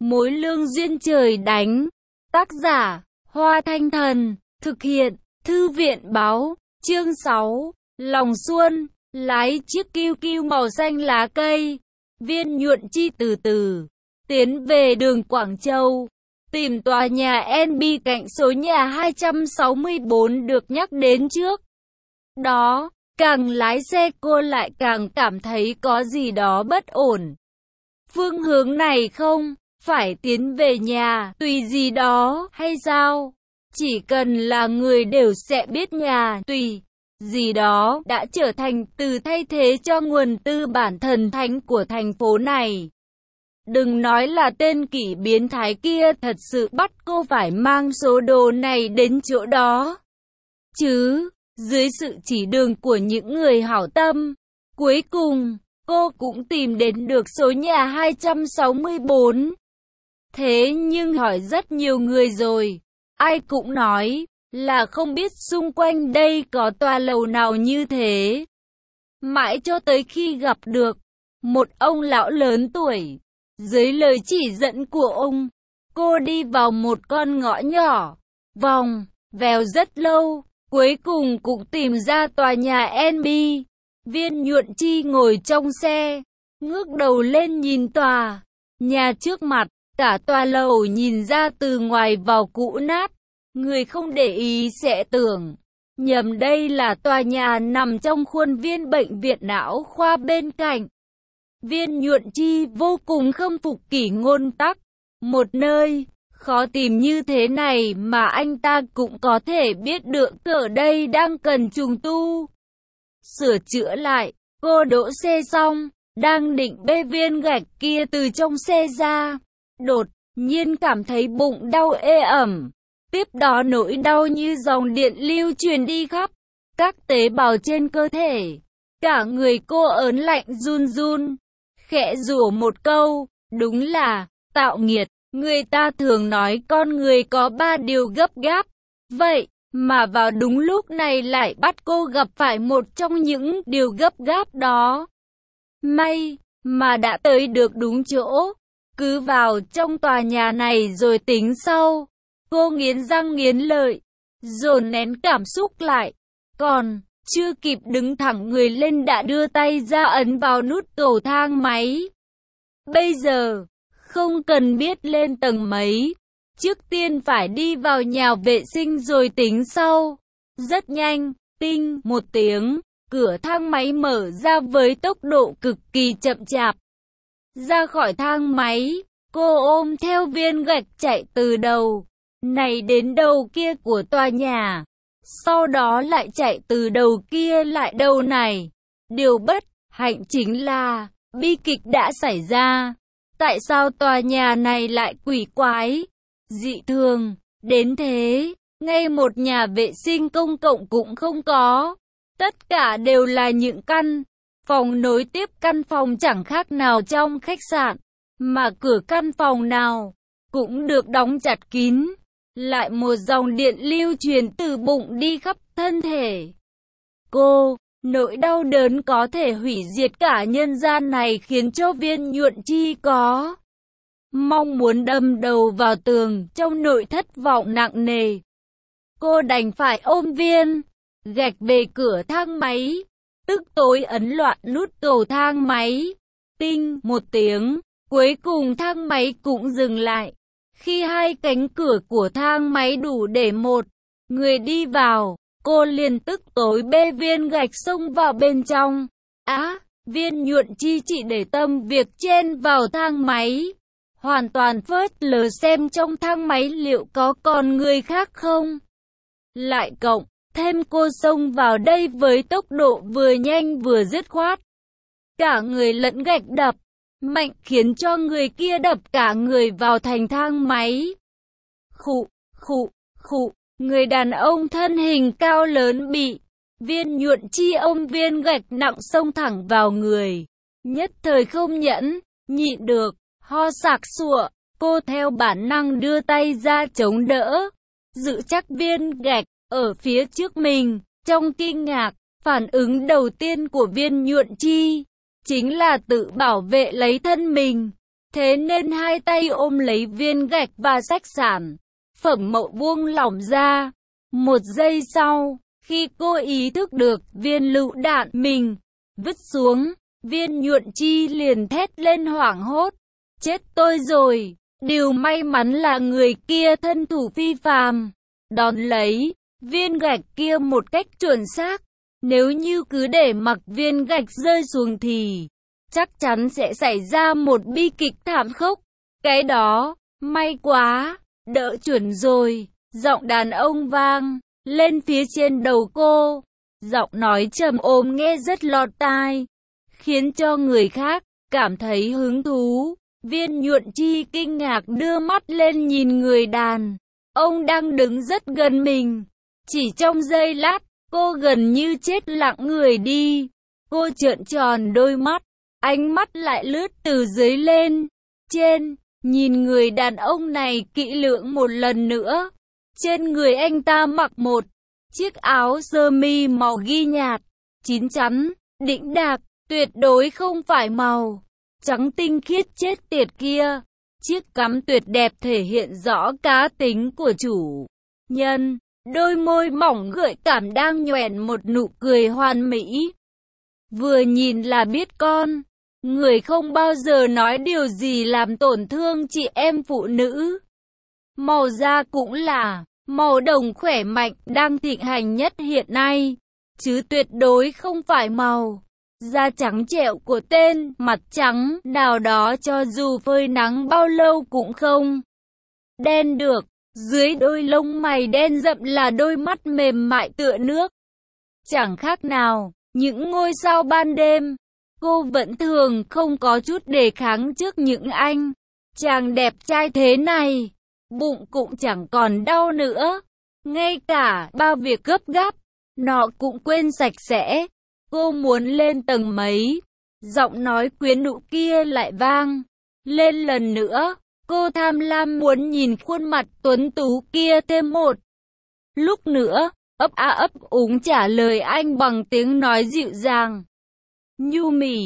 Mối lương duyên trời đánh. Tác giả, Hoa Thanh Thần. Thực hiện, Thư viện báo. Chương 6. Lòng xuân. Lái chiếc kiêu kiêu màu xanh lá cây. Viên Nhuận Chi từ từ tiến về đường Quảng Châu, tìm tòa nhà NB cạnh số nhà 264 được nhắc đến trước đó. Càng lái xe cô lại càng cảm thấy có gì đó bất ổn. Phương hướng này không phải tiến về nhà Tùy gì đó hay sao? Chỉ cần là người đều sẽ biết nhà Tùy gì đó đã trở thành từ thay thế cho nguồn tư bản thần thánh của thành phố này. Đừng nói là tên kỷ biến thái kia thật sự bắt cô phải mang số đồ này đến chỗ đó, chứ dưới sự chỉ đường của những người hảo tâm, cuối cùng cô cũng tìm đến được số nhà 264. Thế nhưng hỏi rất nhiều người rồi, ai cũng nói là không biết xung quanh đây có tòa lầu nào như thế. Mãi cho tới khi gặp được một ông lão lớn tuổi, dưới lời chỉ dẫn của ông, cô đi vào một con ngõ nhỏ, vòng vèo rất lâu, cuối cùng cũng tìm ra tòa nhà NB. Viên Nhuận Chi ngồi trong xe, ngước đầu lên nhìn tòa nhà trước mặt. Cả tòa lầu nhìn ra từ ngoài vào cũ nát. Người không để ý sẽ tưởng nhầm đây là tòa nhà nằm trong khuôn viên bệnh viện não khoa bên cạnh. Viên Nhuận Chi vô cùng khâm phục kỷ ngôn tắc. Một nơi khó tìm như thế này mà anh ta cũng có thể biết được ở đây đang cần trùng tu, sửa chữa lại. Cô đỗ xe xong, đang định bê viên gạch kia từ trong xe ra, đột nhiên cảm thấy bụng đau ê ẩm. Tiếp đó nỗi đau như dòng điện lưu truyền đi khắp các tế bào trên cơ thể. Cả người cô ớn lạnh run run, khẽ rủa một câu, đúng là tạo nghiệt. Người ta thường nói con người có 3 điều gấp gáp, vậy mà vào đúng lúc này lại bắt cô gặp phải một trong những điều gấp gáp đó. May mà đã tới được đúng chỗ, cứ vào trong tòa nhà này rồi tính sau. Cô nghiến răng nghiến lợi, dồn nén cảm xúc lại. Còn chưa kịp đứng thẳng người lên đã đưa tay ra ấn vào nút cầu thang máy. Bây giờ, không cần biết lên tầng mấy, trước tiên phải đi vào nhà vệ sinh rồi tính sau. Rất nhanh, tinh một tiếng, cửa thang máy mở ra với tốc độ cực kỳ chậm chạp. Ra khỏi thang máy, cô ôm theo viên gạch chạy từ đầu này đến đầu kia của tòa nhà, sau đó lại chạy từ đầu kia lại đầu này. Điều bất hạnh chính là bi kịch đã xảy ra. Tại sao tòa nhà này lại quỷ quái, dị thường đến thế? Ngay một nhà vệ sinh công cộng cũng không có. Tất cả đều là những căn phòng nối tiếp căn phòng chẳng khác nào trong khách sạn, mà cửa căn phòng nào cũng được đóng chặt kín. Lại một dòng điện lưu truyền từ bụng đi khắp thân thể cô. Nỗi đau đớn có thể hủy diệt cả nhân gian này khiến cho Viên Nhuận Chi có mong muốn đâm đầu vào tường trong nỗi thất vọng nặng nề. Cô đành phải ôm viên gạch về cửa thang máy, tức tối ấn loạn nút cầu thang máy. Tinh một tiếng, cuối cùng thang máy cũng dừng lại. Khi hai cánh cửa của thang máy đủ để một người đi vào, cô liền tức tối bê viên gạch xông vào bên trong. Viên Nhuận Chi chỉ để tâm việc chen vào thang máy, hoàn toàn phớt lờ xem trong thang máy liệu có còn người khác không. Lại cộng thêm cô xông vào đây với tốc độ vừa nhanh vừa dứt khoát. Cả người lẫn gạch đập mạnh khiến cho người kia đập cả người vào thành thang máy. Khụ, khụ, khụ. Người đàn ông thân hình cao lớn bị Viên Nhuận Chi ôm viên gạch nặng xông thẳng vào người. Nhất thời không nhịn được, ho sặc sụa. Cô theo bản năng đưa tay ra chống đỡ, giữ chắc viên gạch ở phía trước mình. Trong kinh ngạc, phản ứng đầu tiên của Viên Nhuận Chi chính là tự bảo vệ lấy thân mình. Thế nên hai tay ôm lấy viên gạch và xách sản phẩm mậu buông lỏng ra. Một giây sau, khi cô ý thức được viên lựu đạn mình vứt xuống, Viên Nhuận Chi liền thét lên hoảng hốt. Chết tôi rồi! Điều may mắn là người kia thân thủ phi phàm, đón lấy viên gạch kia một cách chuẩn xác. Nếu như cứ để mặc viên gạch rơi xuống thì chắc chắn sẽ xảy ra một bi kịch thảm khốc. Cái đó, may quá, đỡ chuẩn rồi. Giọng đàn ông vang lên phía trên đầu cô. Giọng nói trầm ốm nghe rất lọt tai, khiến cho người khác cảm thấy hứng thú. Viên Nhuận Chi kinh ngạc đưa mắt lên nhìn người đàn ông đang đứng rất gần mình. Chỉ trong giây lát, cô gần như chết lặng người đi. Cô trợn tròn đôi mắt, ánh mắt lại lướt từ dưới lên trên, nhìn người đàn ông này kỹ lưỡng một lần nữa. Trên người anh ta mặc một chiếc áo sơ mi màu ghi nhạt, chín chắn, đĩnh đạc, tuyệt đối không phải màu trắng tinh khiết chết tiệt kia. Chiếc cắm tuyệt đẹp thể hiện rõ cá tính của chủ nhân. Đôi môi mỏng gợi cảm đang nhoẻn một nụ cười hoàn mỹ. Vừa nhìn là biết con người không bao giờ nói điều gì làm tổn thương chị em phụ nữ. Màu da cũng là màu đồng khỏe mạnh đang thịnh hành nhất hiện nay, chứ tuyệt đối không phải màu da trắng trẻo của tên mặt trắng nào đó, cho dù phơi nắng bao lâu cũng không đen được. Dưới đôi lông mày đen rậm là đôi mắt mềm mại tựa nước, chẳng khác nào những ngôi sao ban đêm. Cô vẫn thường không có chút đề kháng trước những anh chàng đẹp trai thế này. Bụng cũng chẳng còn đau nữa, ngay cả bao việc gấp gáp nọ cũng quên sạch sẽ. Cô muốn lên tầng mấy, giọng nói quyến rũ kia lại vang lên lần nữa. Cô tham lam muốn nhìn khuôn mặt tuấn tú kia thêm một lúc nữa. Ấp a ấp úng trả lời anh bằng tiếng nói dịu dàng, nhu mì.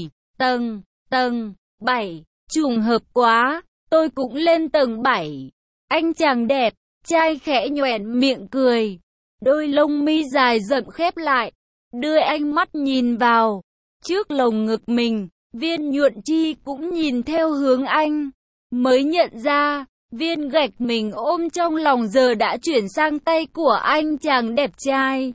Tầng 7, trùng hợp quá, tôi cũng lên tầng 7. Anh chàng đẹp trai khẽ nhoẻn miệng cười, đôi lông mi dài rậm khép lại, đưa ánh mắt nhìn vào trước lồng ngực mình. Viên Nhuận Chi cũng nhìn theo hướng anh, mới nhận ra viên gạch mình ôm trong lòng giờ đã chuyển sang tay của anh chàng đẹp trai.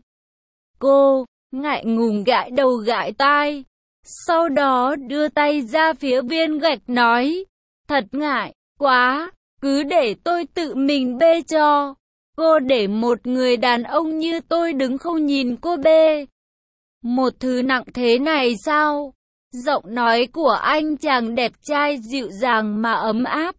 Cô ngại ngùng gãi đầu gãi tai, sau đó đưa tay ra phía viên gạch nói, thật ngại quá, cứ để tôi tự mình bê cho. Cô để một người đàn ông như tôi đứng không nhìn cô bê một thứ nặng thế này sao? Giọng nói của anh chàng đẹp trai dịu dàng mà ấm áp.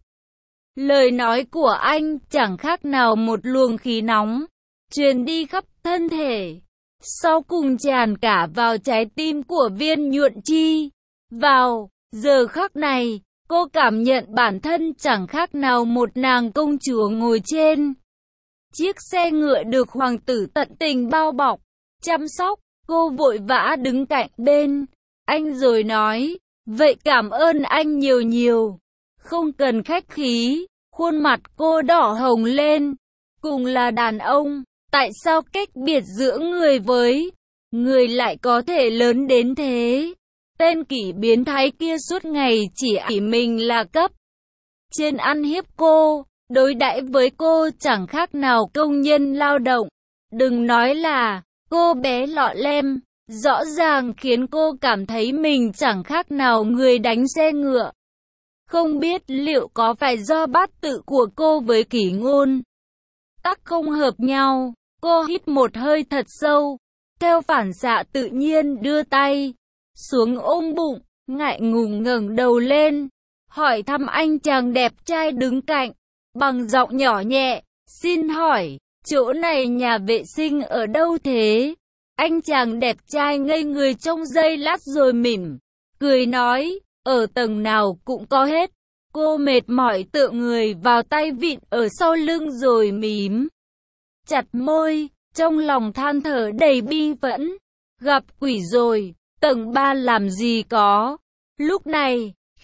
Lời nói của anh chẳng khác nào một luồng khí nóng truyền đi khắp thân thể, sau cùng tràn cả vào trái tim của Viên Nhuận Chi. Vào giờ khắc này, cô cảm nhận bản thân chẳng khác nào một nàng công chúa ngồi trên chiếc xe ngựa được hoàng tử tận tình bao bọc, chăm sóc. Cô vội vã đứng cạnh bên anh rồi nói, vậy cảm ơn anh nhiều nhiều. Không cần khách khí. Khuôn mặt cô đỏ hồng lên. Cùng là đàn ông, tại sao cách biệt giữa người với người lại có thể lớn đến thế? Tên kỷ biến thái kia suốt ngày chỉ ỷ mình là cấp trên, ăn hiếp cô, đối đãi với cô chẳng khác nào công nhân lao động. Đừng nói là cô bé lọ lem, rõ ràng khiến cô cảm thấy mình chẳng khác nào người đánh xe ngựa. Không biết liệu có phải do bát tự của cô với Kỷ Ngôn tắc không hợp nhau. Cô hít một hơi thật sâu, theo phản xạ tự nhiên đưa tay xuống ôm bụng, ngại ngùng ngẩng đầu lên, hỏi thăm anh chàng đẹp trai đứng cạnh, bằng giọng nhỏ nhẹ, xin hỏi, chỗ này nhà vệ sinh ở đâu thế? Anh chàng đẹp trai ngây người trong giây lát rồi mỉm cười nói, ở tầng nào cũng có hết. Cô mệt mỏi tựa người vào tay vịn ở sau lưng rồi mím chặt môi, trong lòng than thở đầy bi phẫn. Gặp quỷ rồi, tầng 3 làm gì có. Lúc này,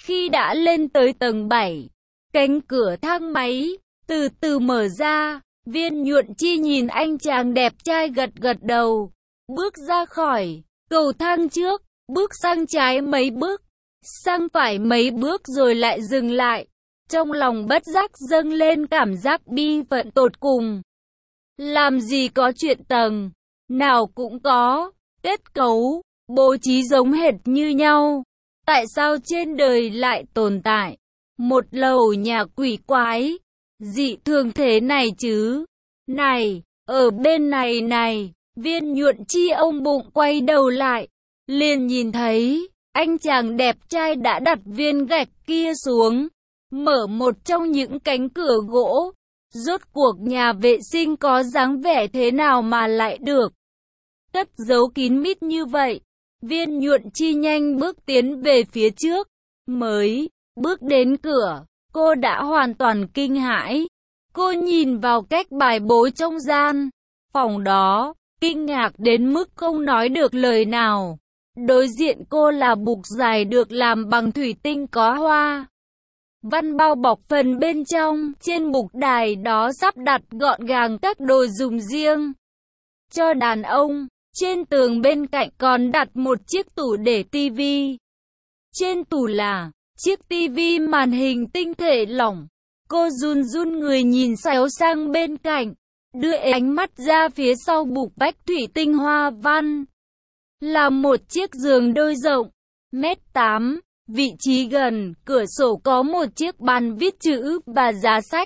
Khi đã lên tới tầng 7, cánh cửa thang máy từ từ mở ra. Viên Nhuận Chi nhìn anh chàng đẹp trai gật gật đầu, bước ra khỏi cầu thang trước, bước sang trái mấy bước, sang phải mấy bước rồi lại dừng lại. Trong lòng bất giác dâng lên cảm giác bi phận tột cùng. Làm gì có chuyện tầng nào cũng có kết cấu, bố trí giống hệt như nhau. Tại sao trên đời lại tồn tại một lầu nhà quỷ quái, dị thường thế này chứ? Này, ở bên này này, Viên Nhuận Chi ông bụng quay đầu lại, liền nhìn thấy anh chàng đẹp trai đã đặt viên gạch kia xuống, mở một trong những cánh cửa gỗ. Rốt cuộc nhà vệ sinh có dáng vẻ thế nào mà lại được cất giấu kín mít như vậy? Viên Nhuận Chi nhanh bước tiến về phía trước, mới bước đến cửa, cô đã hoàn toàn kinh hãi. Cô nhìn vào cách bài bố trong gian phòng đó, kinh ngạc đến mức không nói được lời nào. Đối diện cô là bục dài được làm bằng thủy tinh có hoa văn bao bọc phần bên trong. Trên bục đài đó sắp đặt gọn gàng các đồ dùng riêng cho đàn ông. Trên tường bên cạnh còn đặt một chiếc tủ để tivi. Trên tủ là chiếc tivi màn hình tinh thể lỏng. Cô run run người nhìn xéo sang bên cạnh, đưa ánh mắt ra phía sau bục vách thủy tinh hoa văn. Là một chiếc giường đôi rộng 1m8, vị trí gần cửa sổ có một chiếc bàn viết chữ và giá sách.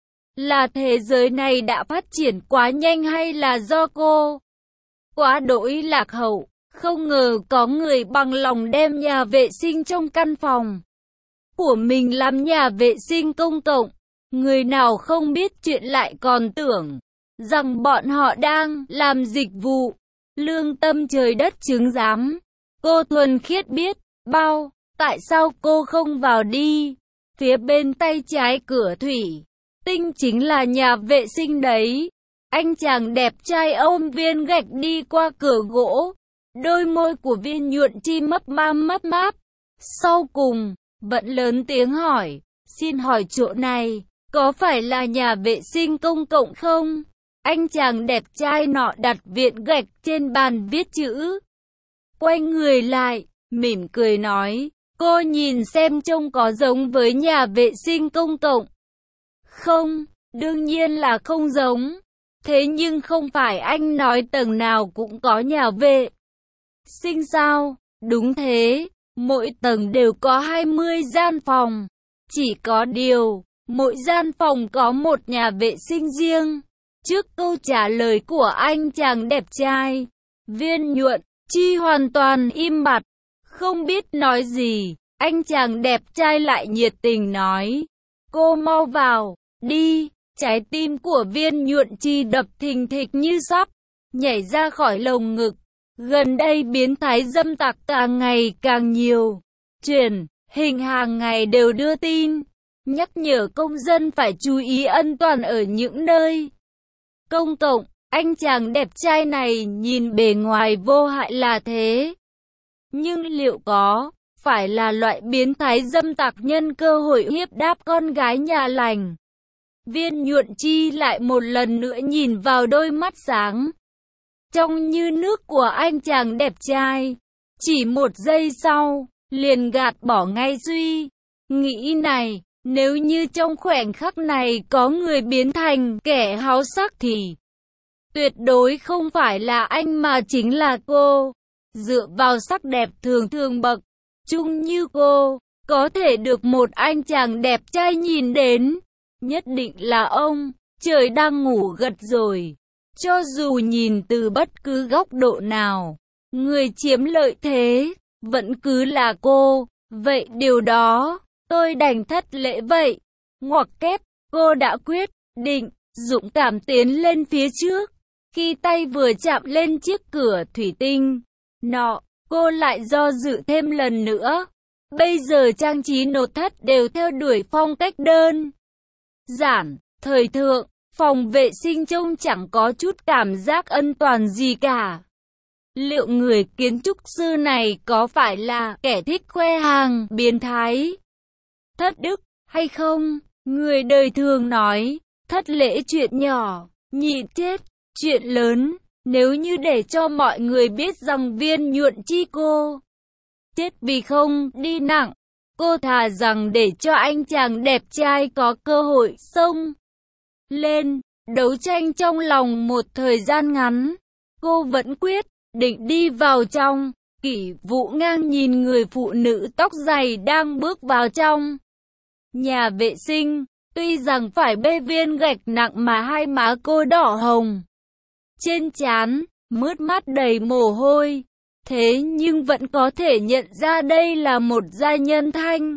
Là thế giới này đã phát triển quá nhanh hay là do cô quá đỗi lạc hậu? Không ngờ có người bằng lòng đem nhà vệ sinh trong căn phòng của mình làm nhà vệ sinh công cộng. Người nào không biết chuyện lại còn tưởng rằng bọn họ đang làm dịch vụ. Lương tâm trời đất chứng giám. Cô thuần khiết biết bao. Tại sao cô không vào đi? Phía bên tay trái cửa thủy tinh chính là nhà vệ sinh đấy. Anh chàng đẹp trai ôm viên gạch đi qua cửa gỗ. Đôi môi của Viên Nhuận Chi mấp máp. Sau cùng vẫn lớn tiếng hỏi, xin hỏi chỗ này có phải là nhà vệ sinh công cộng không? Anh chàng đẹp trai nọ đặt viên gạch trên bàn viết chữ, quay người lại, mỉm cười nói, cô nhìn xem trông có giống với nhà vệ sinh công cộng không? Đương nhiên là không giống. Thế nhưng không phải anh nói tầng nào cũng có nhà vệ sinh sao? Đúng thế, mỗi tầng đều có 20 gian phòng. Chỉ có điều, mỗi gian phòng có một nhà vệ sinh riêng. Trước câu trả lời của anh chàng đẹp trai, Viên Nhuận Chi hoàn toàn im bặt, không biết nói gì. Anh chàng đẹp trai lại nhiệt tình nói, cô mau vào đi. Trái tim của Viên Nhuận Chi đập thình thịch như sắp nhảy ra khỏi lồng ngực. Gần đây biến thái dâm tặc càng ngày càng nhiều. Truyền hình hàng ngày đều đưa tin, nhắc nhở công dân phải chú ý an toàn ở những nơi công cộng. Anh chàng đẹp trai này nhìn bề ngoài vô hại là thế, nhưng liệu có phải là loại biến thái dâm tặc nhân cơ hội hiếp đáp con gái nhà lành? Viên Nhuận Chi lại một lần nữa nhìn vào đôi mắt sáng trong như nước của anh chàng đẹp trai. Chỉ một giây sau, liền gạt bỏ ngay suy nghĩ này. Nếu như trong khoảnh khắc này có người biến thành kẻ háo sắc thì tuyệt đối không phải là anh mà chính là cô. Dựa vào sắc đẹp thường thường bậc trung như cô, có thể được một anh chàng đẹp trai nhìn đến, nhất định là ông trời đang ngủ gật rồi. Cho dù nhìn từ bất cứ góc độ nào, người chiếm lợi thế vẫn cứ là cô. Vậy điều đó tôi đành thất lễ vậy. Ngoặc kép, cô đã quyết định dũng cảm tiến lên phía trước. Khi tay vừa chạm lên chiếc cửa thủy tinh nọ, cô lại do dự thêm lần nữa. Bây giờ trang trí nội thất đều theo đuổi phong cách đơn giản, thời thượng. Phòng vệ sinh trông chẳng có chút cảm giác an toàn gì cả. Liệu người kiến trúc sư này có phải là kẻ thích khoe hàng biến thái? thất đức, hay không? Người đời thường nói, thất lễ chuyện nhỏ, nhịn chết, chuyện lớn. Nếu như để cho mọi người biết rằng Viên Nhuận Chi cô chết vì không đi nặng, cô thà rằng để cho anh chàng đẹp trai có cơ hội xông lên, đấu tranh trong lòng một thời gian ngắn. Cô vẫn quyết định đi vào trong. Kỷ Vũ Ngang nhìn người phụ nữ tóc dài đang bước vào trong nhà vệ sinh. Tuy rằng phải bê viên gạch nặng mà hai má cô đỏ hồng, trên trán mướt mắt đầy mồ hôi, thế nhưng vẫn có thể nhận ra đây là một giai nhân thanh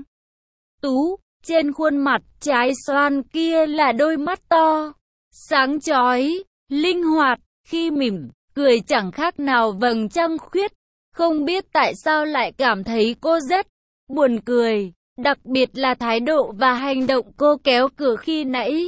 tú. Trên khuôn mặt trái xoan kia là đôi mắt to, sáng chói, linh hoạt, khi mỉm cười chẳng khác nào vầng trăng khuyết. Không biết tại sao lại cảm thấy cô rất buồn cười, đặc biệt là thái độ và hành động cô kéo cửa khi nãy.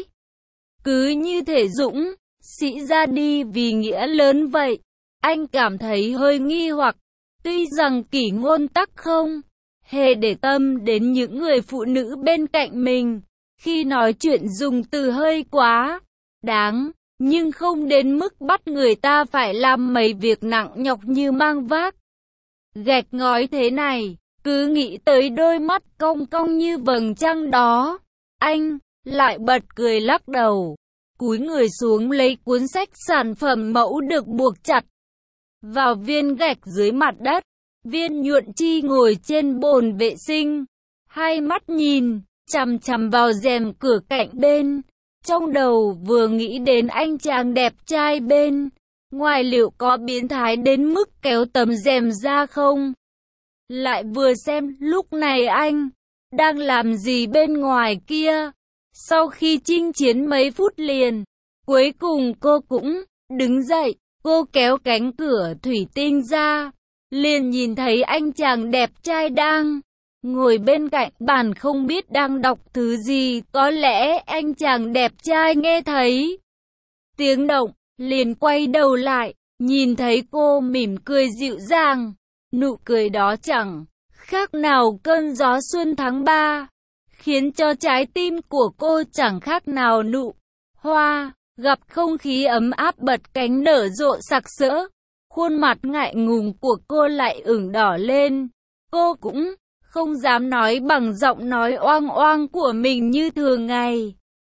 Cứ như thể dũng sĩ ra đi vì nghĩa lớn vậy. Anh cảm thấy hơi nghi hoặc, tuy rằng Kỷ Ngôn Tắc không hề để tâm đến những người phụ nữ bên cạnh mình, khi nói chuyện dùng từ hơi quá đáng, nhưng không đến mức bắt người ta phải làm mấy việc nặng nhọc như mang vác gạch ngói thế này. Cứ nghĩ tới đôi mắt cong cong như vầng trăng đó, anh lại bật cười lắc đầu, cúi người xuống lấy cuốn sách sản phẩm mẫu được buộc chặt vào viên gạch dưới mặt đất. Viên Nhuận Chi ngồi trên bồn vệ sinh, hai mắt nhìn chằm chằm vào rèm cửa cạnh bên, trong đầu vừa nghĩ đến anh chàng đẹp trai bên ngoài liệu có biến thái đến mức kéo tấm rèm ra không. Lại vừa xem lúc này anh đang làm gì bên ngoài kia. Sau khi chinh chiến mấy phút liền, cuối cùng cô cũng đứng dậy. Cô kéo cánh cửa thủy tinh ra, liền nhìn thấy anh chàng đẹp trai đang ngồi bên cạnh bàn không biết đang đọc thứ gì. Có lẽ anh chàng đẹp trai nghe thấy tiếng động, liền quay đầu lại, nhìn thấy cô mỉm cười dịu dàng. Nụ cười đó chẳng khác nào cơn gió xuân tháng 3, khiến cho trái tim của cô chẳng khác nào nụ hoa gặp không khí ấm áp bật cánh nở rộ sặc sỡ. Khuôn mặt ngại ngùng của cô lại ửng đỏ lên. Cô cũng không dám nói bằng giọng nói oang oang của mình như thường ngày,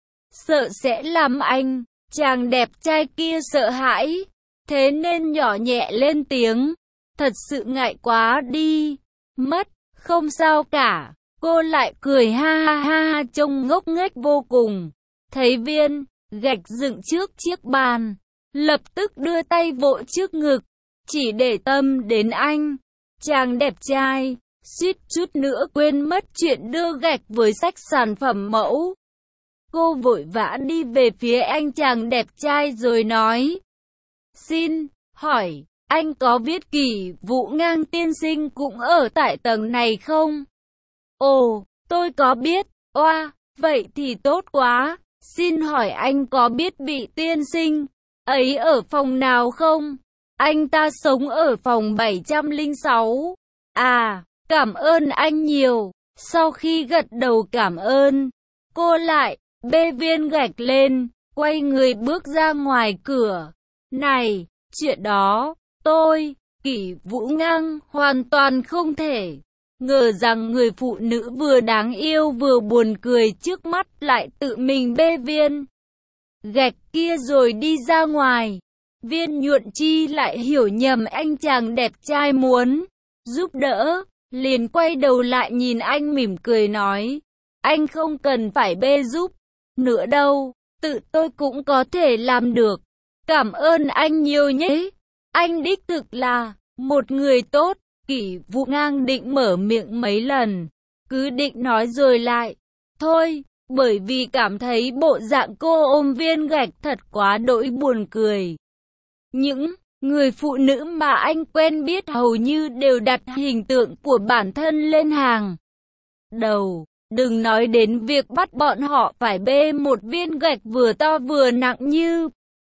sợ sẽ làm anh chàng đẹp trai kia sợ hãi, thế nên nhỏ nhẹ lên tiếng. Thật sự ngại quá đi mất. Không sao cả. Cô lại cười ha ha ha, trông ngốc nghếch vô cùng. Thấy viên gạch dựng trước chiếc bàn, lập tức đưa tay vỗ trước ngực, chỉ để tâm đến anh chàng đẹp trai, suýt chút nữa quên mất chuyện đưa gạch với sách sản phẩm mẫu. Cô vội vã đi về phía anh chàng đẹp trai rồi nói: Xin hỏi, anh có biết Kỷ Vũ Ngang tiên sinh cũng ở tại tầng này không? Ồ, tôi có biết. Oa, vậy thì tốt quá. Xin hỏi anh có biết vị tiên sinh ấy ở phòng nào không? Anh ta sống ở phòng 706. À, cảm ơn anh nhiều. Sau khi gật đầu cảm ơn, cô lại bê viên gạch lên, quay người bước ra ngoài cửa. Này, chuyện đó, tôi, Kỷ Vũ Ngang, hoàn toàn không thể ngờ rằng người phụ nữ vừa đáng yêu vừa buồn cười trước mắt lại tự mình bê viên gạch kia rồi đi ra ngoài. Viên Nhuận Chi lại hiểu nhầm anh chàng đẹp trai muốn giúp đỡ, liền quay đầu lại nhìn anh mỉm cười nói: Anh không cần phải bê giúp nữa đâu, tự tôi cũng có thể làm được. Cảm ơn anh nhiều nhé. Anh đích thực là một người tốt. Kỷ Vũ Ngang định mở miệng mấy lần, cứ định nói rồi lại thôi, bởi vì cảm thấy bộ dạng cô ôm viên gạch thật quá đỗi buồn cười. Những người phụ nữ mà anh quen biết hầu như đều đặt hình tượng của bản thân lên hàng đầu. Đừng nói đến việc bắt bọn họ phải bê một viên gạch vừa to vừa nặng như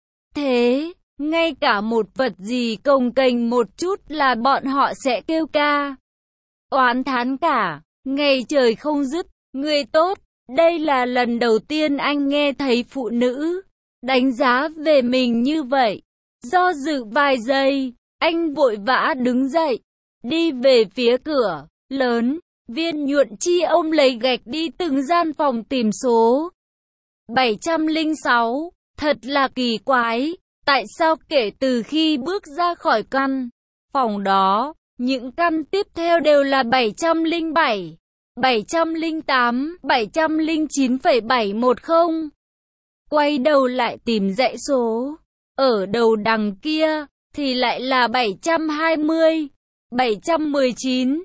thế. Ngay cả một vật gì cồng kềnh một chút là bọn họ sẽ kêu ca oán thán cả ngày trời không dứt. Người tốt, đây là lần đầu tiên anh nghe thấy phụ nữ đánh giá về mình như vậy. Do dự vài giây, anh vội vã đứng dậy, đi về phía cửa lớn. Viên Nhuận Chi ôm lấy gạch đi từng gian phòng tìm số 706. Thật là kỳ quái, tại sao kể từ khi bước ra khỏi căn phòng đó, những căn tiếp theo đều là 707, 708, 709,710. Quay đầu lại tìm dãy số, ở đầu đằng kia thì lại là 720, 719,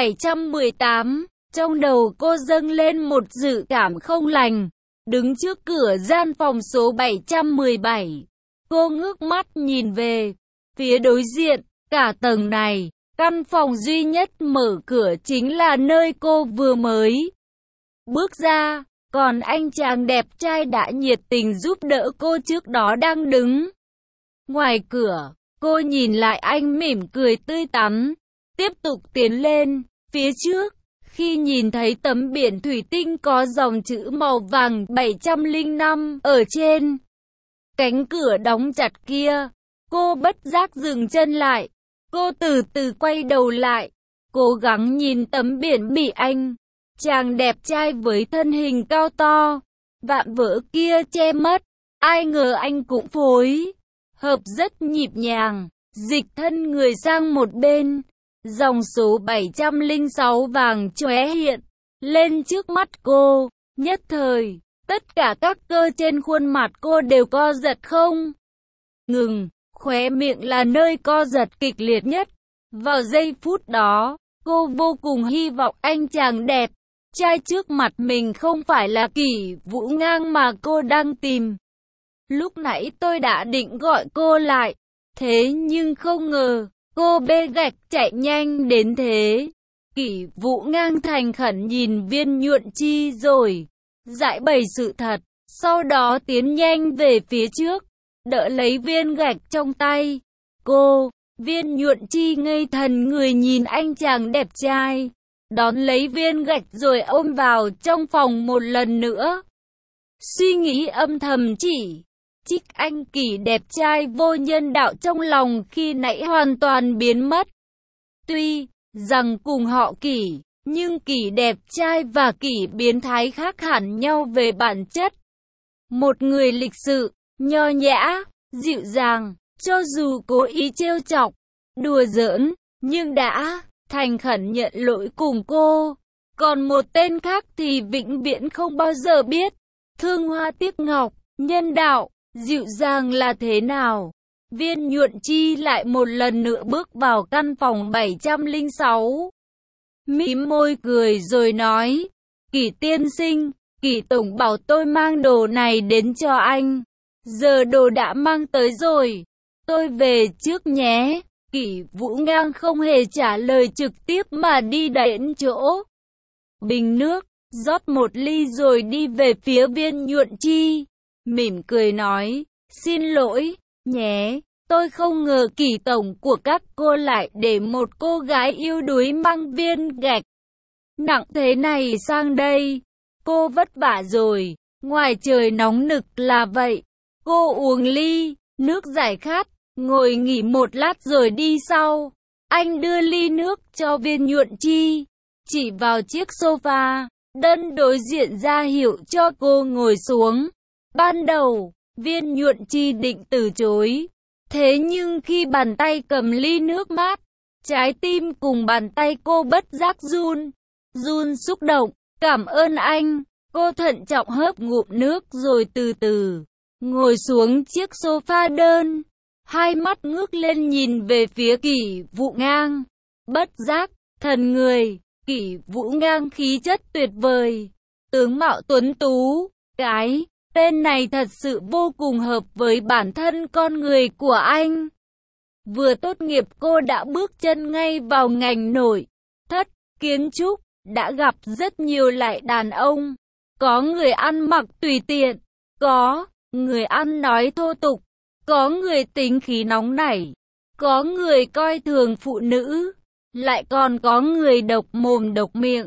718. Trong đầu cô dâng lên một dự cảm không lành. Đứng trước cửa gian phòng số 717, cô ngước mắt nhìn về phía đối diện. Cả tầng này, căn phòng duy nhất mở cửa chính là nơi cô vừa mới bước ra. Còn anh chàng đẹp trai đã nhiệt tình giúp đỡ cô trước đó đang đứng ngoài cửa. Cô nhìn lại anh mỉm cười tươi tắn, tiếp tục tiến lên phía trước. Khi nhìn thấy tấm biển thủy tinh có dòng chữ màu vàng 705 ở trên cánh cửa đóng chặt kia, cô bất giác dừng chân lại. Cô từ từ quay đầu lại, cố gắng nhìn tấm biển bị anh chàng đẹp trai với thân hình cao to vạm vỡ kia che mất. Ai ngờ anh cũng phối hợp rất nhịp nhàng, dịch thân người sang một bên. Dòng số 706 vàng chóe hiện lên trước mắt cô. Nhất thời, tất cả các cơ trên khuôn mặt cô đều co giật không ngừng. Khóe miệng là nơi co giật kịch liệt nhất. Vào giây phút đó, cô vô cùng hy vọng anh chàng đẹp trai trước mặt mình không phải là Kỷ Vũ Ngang mà cô đang tìm. Lúc nãy tôi đã định gọi cô lại, thế nhưng không ngờ cô bê gạch chạy nhanh đến thế. Kỷ Vũ Ngang thành khẩn nhìn Viên Nhuận Chi rồi giải bày sự thật, sau đó tiến nhanh về phía trước, đỡ lấy viên gạch trong tay cô. Viên Nhuận Chi ngây thần người nhìn anh chàng đẹp trai, đón lấy viên gạch rồi ôm vào trong phòng một lần nữa. Suy nghĩ âm thầm chỉ trích anh Kỷ đẹp trai vô nhân đạo trong lòng khi nãy hoàn toàn biến mất. Tuy rằng cùng họ Kỷ, nhưng Kỷ đẹp trai và Kỷ biến thái khác hẳn nhau về bản chất. Một người lịch sự, nho nhã, dịu dàng, cho dù cố ý trêu chọc, đùa giỡn, nhưng đã thành khẩn nhận lỗi cùng cô. Còn một tên khác thì vĩnh viễn không bao giờ biết thương hoa tiếc ngọc, nhân đạo, dịu dàng là thế nào. Viên Nhuận Chi lại một lần nữa bước vào căn phòng 706. Mím môi cười rồi nói, Kỷ tiên sinh, Kỷ tổng bảo tôi mang đồ này đến cho anh. Giờ đồ đã mang tới rồi, tôi về trước nhé. Kỷ Vũ Ngang không hề trả lời trực tiếp mà đi đến chỗ bình nước, rót một ly rồi đi về phía Viên Nhuận Chi. Mỉm cười nói, xin lỗi nhé, tôi không ngờ Kỷ tổng của các cô lại để một cô gái yếu đuối mang viên gạch nặng thế này sang đây. Cô vất vả rồi, ngoài trời nóng nực là vậy. Cô uống ly nước giải khát, ngồi nghỉ một lát rồi đi sau. Anh đưa ly nước cho Viên Nhuận Chi, chỉ vào chiếc sofa đơn đối diện ra hiệu cho cô ngồi xuống. Ban đầu, Viên Nhuận Chi định từ chối, thế nhưng khi bàn tay cầm ly nước mát, trái tim cùng bàn tay cô bất giác run xúc động. Cảm ơn anh. Cô thận trọng hớp ngụm nước rồi từ từ ngồi xuống chiếc sofa đơn, hai mắt ngước lên nhìn về phía Kỷ Vũ Ngang. Bất giác thần người. Kỷ Vũ Ngang khí chất tuyệt vời, tướng mạo tuấn tú, cái tên này thật sự vô cùng hợp với bản thân con người của anh. Vừa tốt nghiệp cô đã bước chân ngay vào ngành nội thất kiến trúc, đã gặp rất nhiều loại đàn ông. Có người ăn mặc tùy tiện, có người ăn nói thô tục, có người tính khí nóng nảy, có người coi thường phụ nữ, lại còn có người độc mồm độc miệng.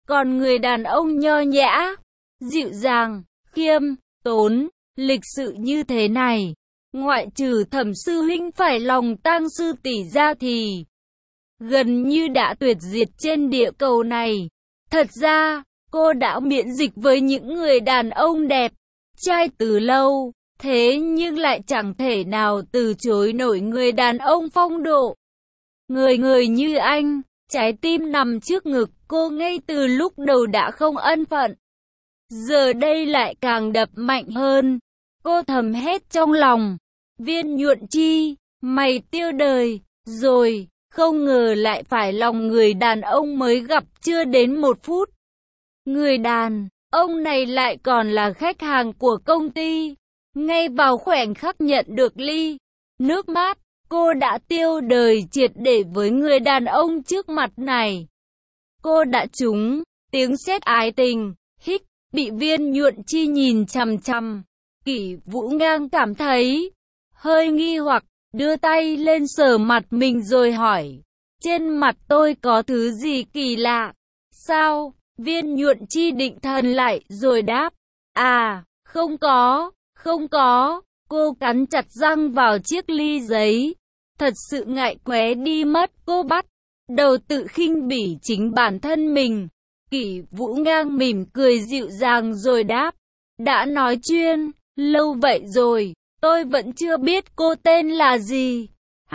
Còn người đàn ông nho nhã, dịu dàng, khiêm tốn, lịch sự như thế này, ngoại trừ Thẩm sư huynh phải lòng tang sư tỷ ra thì gần như đã tuyệt diệt trên địa cầu này. Thật ra, cô đã miễn dịch với những người đàn ông đẹp trai từ lâu, thế nhưng lại chẳng thể nào từ chối nổi người đàn ông phong độ. Người người như anh, trái tim nằm trước ngực cô ngay từ lúc đầu đã không ân phận. Giờ đây lại càng đập mạnh hơn. Cô thầm hét trong lòng, Viên Nhuận Chi, mày tiêu đời rồi. Không ngờ lại phải lòng người đàn ông mới gặp chưa đến 1 phút. Người đàn ông này lại còn là khách hàng của công ty. Ngay vào khoảnh khắc nhận được ly nước mát, cô đã tiêu đời triệt để với người đàn ông trước mặt này. Cô đã trúng tiếng sét ái tình, hích, bị Viên Nhuận Chi nhìn chằm chằm. Kỷ Vũ Ngang cảm thấy hơi nghi hoặc, đưa tay lên sờ mặt mình rồi hỏi, trên mặt tôi có thứ gì kỳ lạ? Sao? Viên Nhuận Chi định thần lại rồi đáp, không có, không có. Cô cắn chặt răng vào chiếc ly giấy. Thật sự ngại qué đi mất, cô bắt đầu tự khinh bỉ chính bản thân mình. Kỷ Vũ Ngang mỉm cười dịu dàng rồi đáp, đã nói chuyên lâu vậy rồi, tôi vẫn chưa biết cô tên là gì.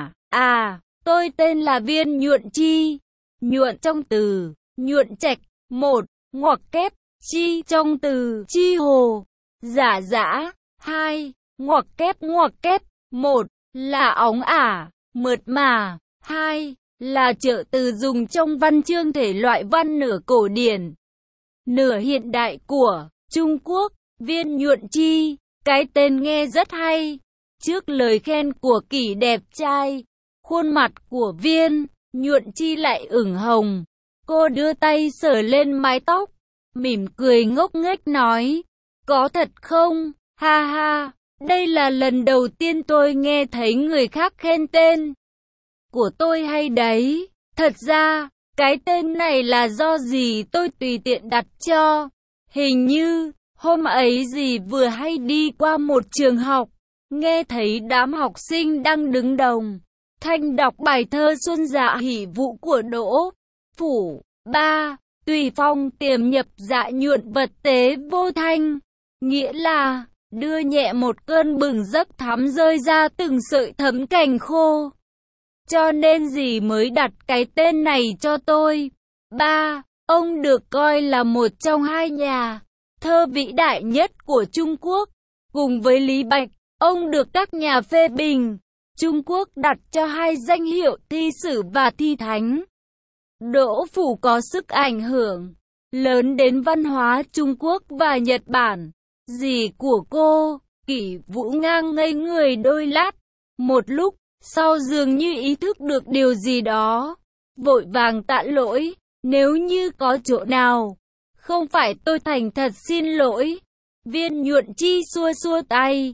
Tôi tên là Viên Nhuận Chi. Nhuận trong từ nhuận trạch, 1, ngoặc kép, chi trong từ chi hồ, giả dã, 2, ngoặc kép, 1, là óng ả, mượt mà, 2, là trợ từ dùng trong văn chương thể loại văn nửa cổ điển, nửa hiện đại của Trung Quốc. Viên Nhuận Chi, cái tên nghe rất hay. Trước lời khen của Kỷ đẹp trai, khuôn mặt của Viên Nhuận Chi lại ửng hồng. Cô đưa tay sờ lên mái tóc, mỉm cười ngốc nghếch nói, có thật không? Ha ha, đây là lần đầu tiên tôi nghe thấy người khác khen tên của tôi hay đấy. Thật ra, cái tên này là do gì tôi tùy tiện đặt cho. Hình như, hôm ấy dì vừa hay đi qua một trường học, nghe thấy đám học sinh đang đứng đồng thanh đọc bài thơ Xuân Dạ Hỷ Vũ của Đỗ Phủ. Tùy phong tiềm nhập dạ nhuận vật tế vô thanh, nghĩa là đưa nhẹ một cơn bừng giấc thắm rơi ra từng sợi thấm cành khô. Cho nên dì mới đặt cái tên này cho tôi. Ông được coi là một trong 2 nhà thơ vĩ đại nhất của Trung Quốc. Cùng với Lý Bạch, ông được các nhà phê bình Trung Quốc đặt cho 2 danh hiệu thi sử và thi thánh. Đỗ Phủ có sức ảnh hưởng lớn đến văn hóa Trung Quốc và Nhật Bản. Dì của cô, Kỷ Vũ Ngang ngây người đôi lát. Một lúc sau dường như ý thức được điều gì đó, vội vàng tạ lỗi, nếu như có chỗ nào không phải tôi thành thật xin lỗi. Viên Nhuận Chi xua xua tay,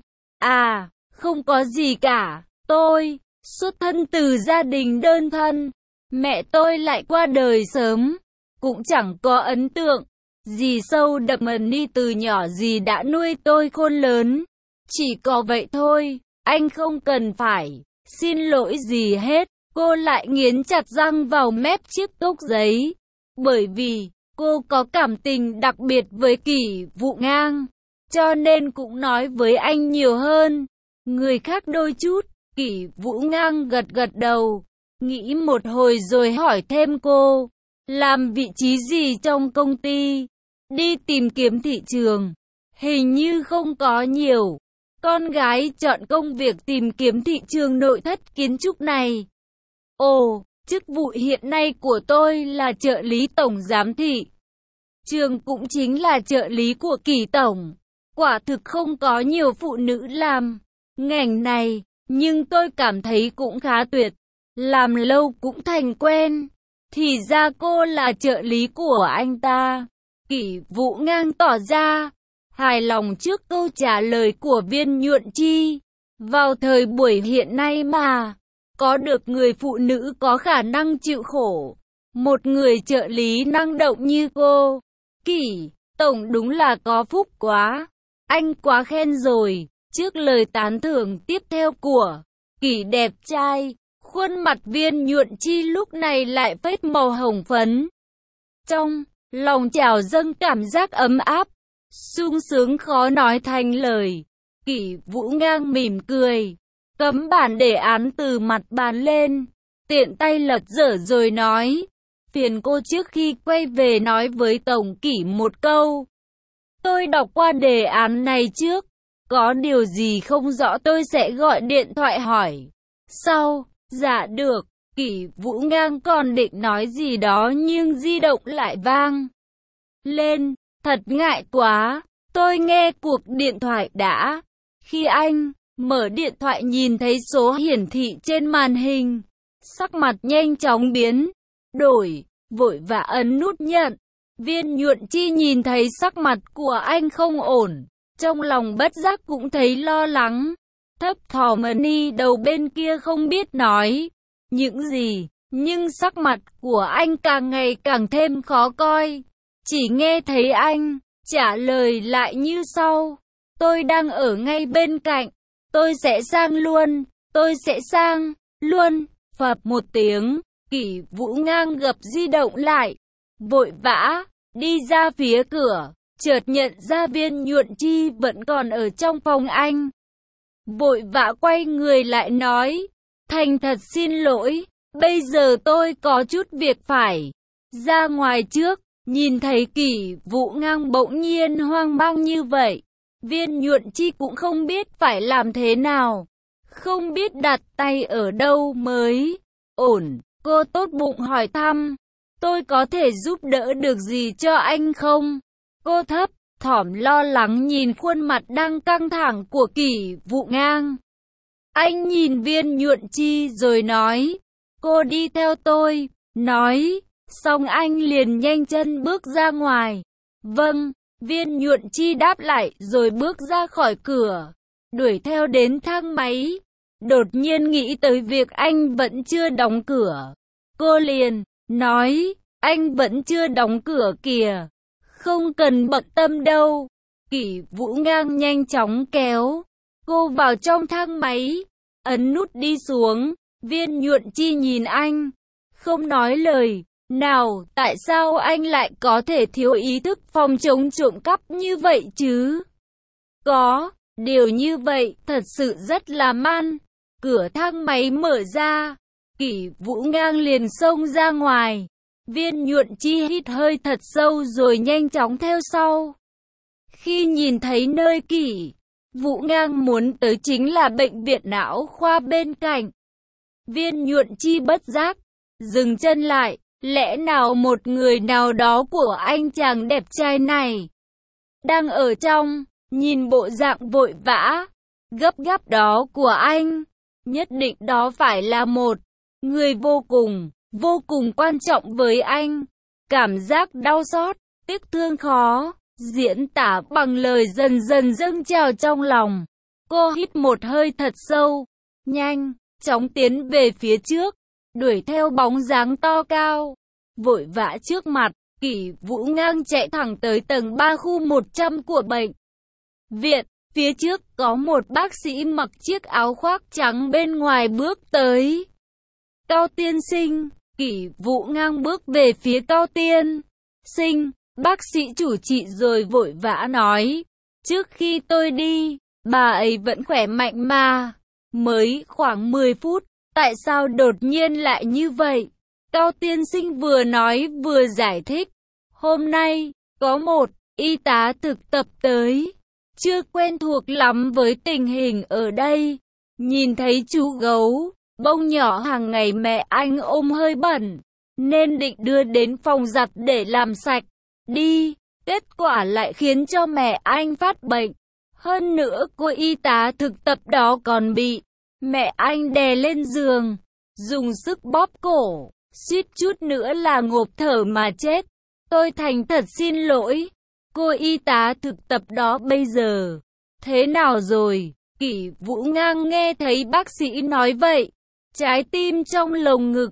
không có gì cả, tôi xuất thân từ gia đình đơn thân, mẹ tôi lại qua đời sớm, cũng chẳng có ấn tượng gì sâu đậm ni từ nhỏ gì đã nuôi tôi khôn lớn. Chỉ có vậy thôi, anh không cần phải xin lỗi gì hết. Cô lại nghiến chặt răng vào mép chiếc cốc giấy, bởi vì cô có cảm tình đặc biệt với Kỷ Vũ Ngang, cho nên cũng nói với anh nhiều hơn người khác đôi chút. Kỷ Vũ Ngang gật gật đầu, nghĩ một hồi rồi hỏi thêm cô, làm vị trí gì trong công ty? Đi tìm kiếm thị trường, hình như không có nhiều con gái chọn công việc tìm kiếm thị trường nội thất kiến trúc này. Ồ, chức vụ hiện nay của tôi là trợ lý tổng giám thị trường, cũng chính là trợ lý của Kỷ tổng. Quả thực không có nhiều phụ nữ làm ngành này, nhưng tôi cảm thấy cũng khá tuyệt. Làm lâu cũng thành quen. Thì ra cô là trợ lý của anh ta. Kỷ Vũ Ngang tỏ ra hài lòng trước câu trả lời của Viên Nhuận Chi. Vào thời buổi hiện nay mà có được người phụ nữ có khả năng chịu khổ một người trợ lý năng động như cô. Kỷ tổng đúng là có phúc quá. Anh quá khen rồi. Trước lời tán thưởng tiếp theo của Kỷ đẹp trai, khuôn mặt Viên Nhuận Chi lúc này lại phết màu hồng phấn. Trong lòng trào dâng cảm giác ấm áp, sung sướng khó nói thành lời. Kỷ Vũ Ngang mỉm cười, cấm bản đề án từ mặt bàn lên, tiện tay lật dở rồi nói, phiền cô trước khi quay về nói với Tổng Kỷ một câu. Tôi đọc qua đề án này trước, có điều gì không rõ tôi sẽ gọi điện thoại hỏi. Sau, dạ được. Kỷ Vũ Ngang còn định nói gì đó nhưng di động lại vang lên, thật ngại quá, tôi nghe cuộc điện thoại đã. Khi anh mở điện thoại nhìn thấy số hiển thị trên màn hình, sắc mặt nhanh chóng biến đổi, vội vã ấn nút nhận. Viên Nhuận Chi nhìn thấy sắc mặt của anh không ổn, trong lòng bất giác cũng thấy lo lắng, thấp thỏm đi đầu bên kia không biết nói những gì, nhưng sắc mặt của anh càng ngày càng thêm khó coi. Chỉ nghe thấy anh trả lời lại như sau, tôi đang ở ngay bên cạnh, tôi sẽ sang luôn, tôi sẽ sang luôn. Phập một tiếng, Kỷ Vũ Ngang gập di động lại, vội vã đi ra phía cửa, chợt nhận ra Viên Nhuận Chi vẫn còn ở trong phòng anh. Vội vã quay người lại nói, thành thật xin lỗi, bây giờ tôi có chút việc phải ra ngoài trước. Nhìn thấy Kỷ Vũ Ngang bỗng nhiên hoang mang như vậy, Viên Nhuận Chi cũng không biết phải làm thế nào, không biết đặt tay ở đâu mới ổn. Cô tốt bụng hỏi thăm, tôi có thể giúp đỡ được gì cho anh không? Cô thấp thỏm lo lắng nhìn khuôn mặt đang căng thẳng của Kỷ Vũ Ngang. Anh nhìn Viên Nhuận Chi rồi nói, cô đi theo tôi. Nói xong anh liền nhanh chân bước ra ngoài. Vâng, Viên Nhuận Chi đáp lại rồi bước ra khỏi cửa, đuổi theo đến thang máy. Đột nhiên nghĩ tới việc anh vẫn chưa đóng cửa, cô liền nói, anh vẫn chưa đóng cửa kìa, không cần bận tâm đâu. Kỷ Vũ Ngang nhanh chóng kéo cô vào trong thang máy, ấn nút đi xuống. Viên Nhuận Chi nhìn anh, không nói lời nào. Tại sao anh lại có thể thiếu ý thức phòng chống trộm cắp như vậy chứ? Có điều như vậy thật sự rất là man. Cửa thang máy mở ra, Kỷ Vũ Ngang liền xông ra ngoài. Viên Nhuận Chi hít hơi thật sâu rồi nhanh chóng theo sau. Khi nhìn thấy nơi Kỷ Vũ Ngang muốn tới chính là bệnh viện não khoa bên cạnh, Viên Nhuận Chi bất giác dừng chân lại. Lẽ nào một người nào đó của anh chàng đẹp trai này đang ở trong? Nhìn bộ dạng vội vã, gấp gáp đó của anh, nhất định đó phải là một người vô cùng quan trọng với anh. Cảm giác đau xót, tiếc thương khó diễn tả bằng lời dần dần dâng trào trong lòng. Cô hít một hơi thật sâu, nhanh chóng tiến về phía trước, đuổi theo bóng dáng to cao vội vã trước mặt. Kỷ Vũ Ngang chạy thẳng tới tầng 3 khu 100 của bệnh viện. Phía trước có một bác sĩ mặc chiếc áo khoác trắng bên ngoài bước tới. Cao tiên sinh. Kỷ Vũ Ngang bước về phía Cao tiên sinh. Bác sĩ chủ trị rồi vội vã nói, trước khi tôi đi, bà ấy vẫn khỏe mạnh mà. Mới khoảng 10 phút, tại sao đột nhiên lại như vậy? Cao tiên sinh vừa nói vừa giải thích, hôm nay có một y tá thực tập tới, chưa quen thuộc lắm với tình hình ở đây. Nhìn thấy chú gấu bông nhỏ hàng ngày mẹ anh ôm hơi bẩn, nên định đưa đến phòng giặt để làm sạch đi. Kết quả lại khiến cho mẹ anh phát bệnh. Hơn nữa cô y tá thực tập đó còn bị mẹ anh đè lên giường, dùng sức bóp cổ, suýt chút nữa là ngộp thở mà chết. Tôi thành thật xin lỗi. Cô y tá thực tập đó bây giờ thế nào rồi? Kỷ Vũ Ngang nghe thấy bác sĩ nói vậy, trái tim trong lồng ngực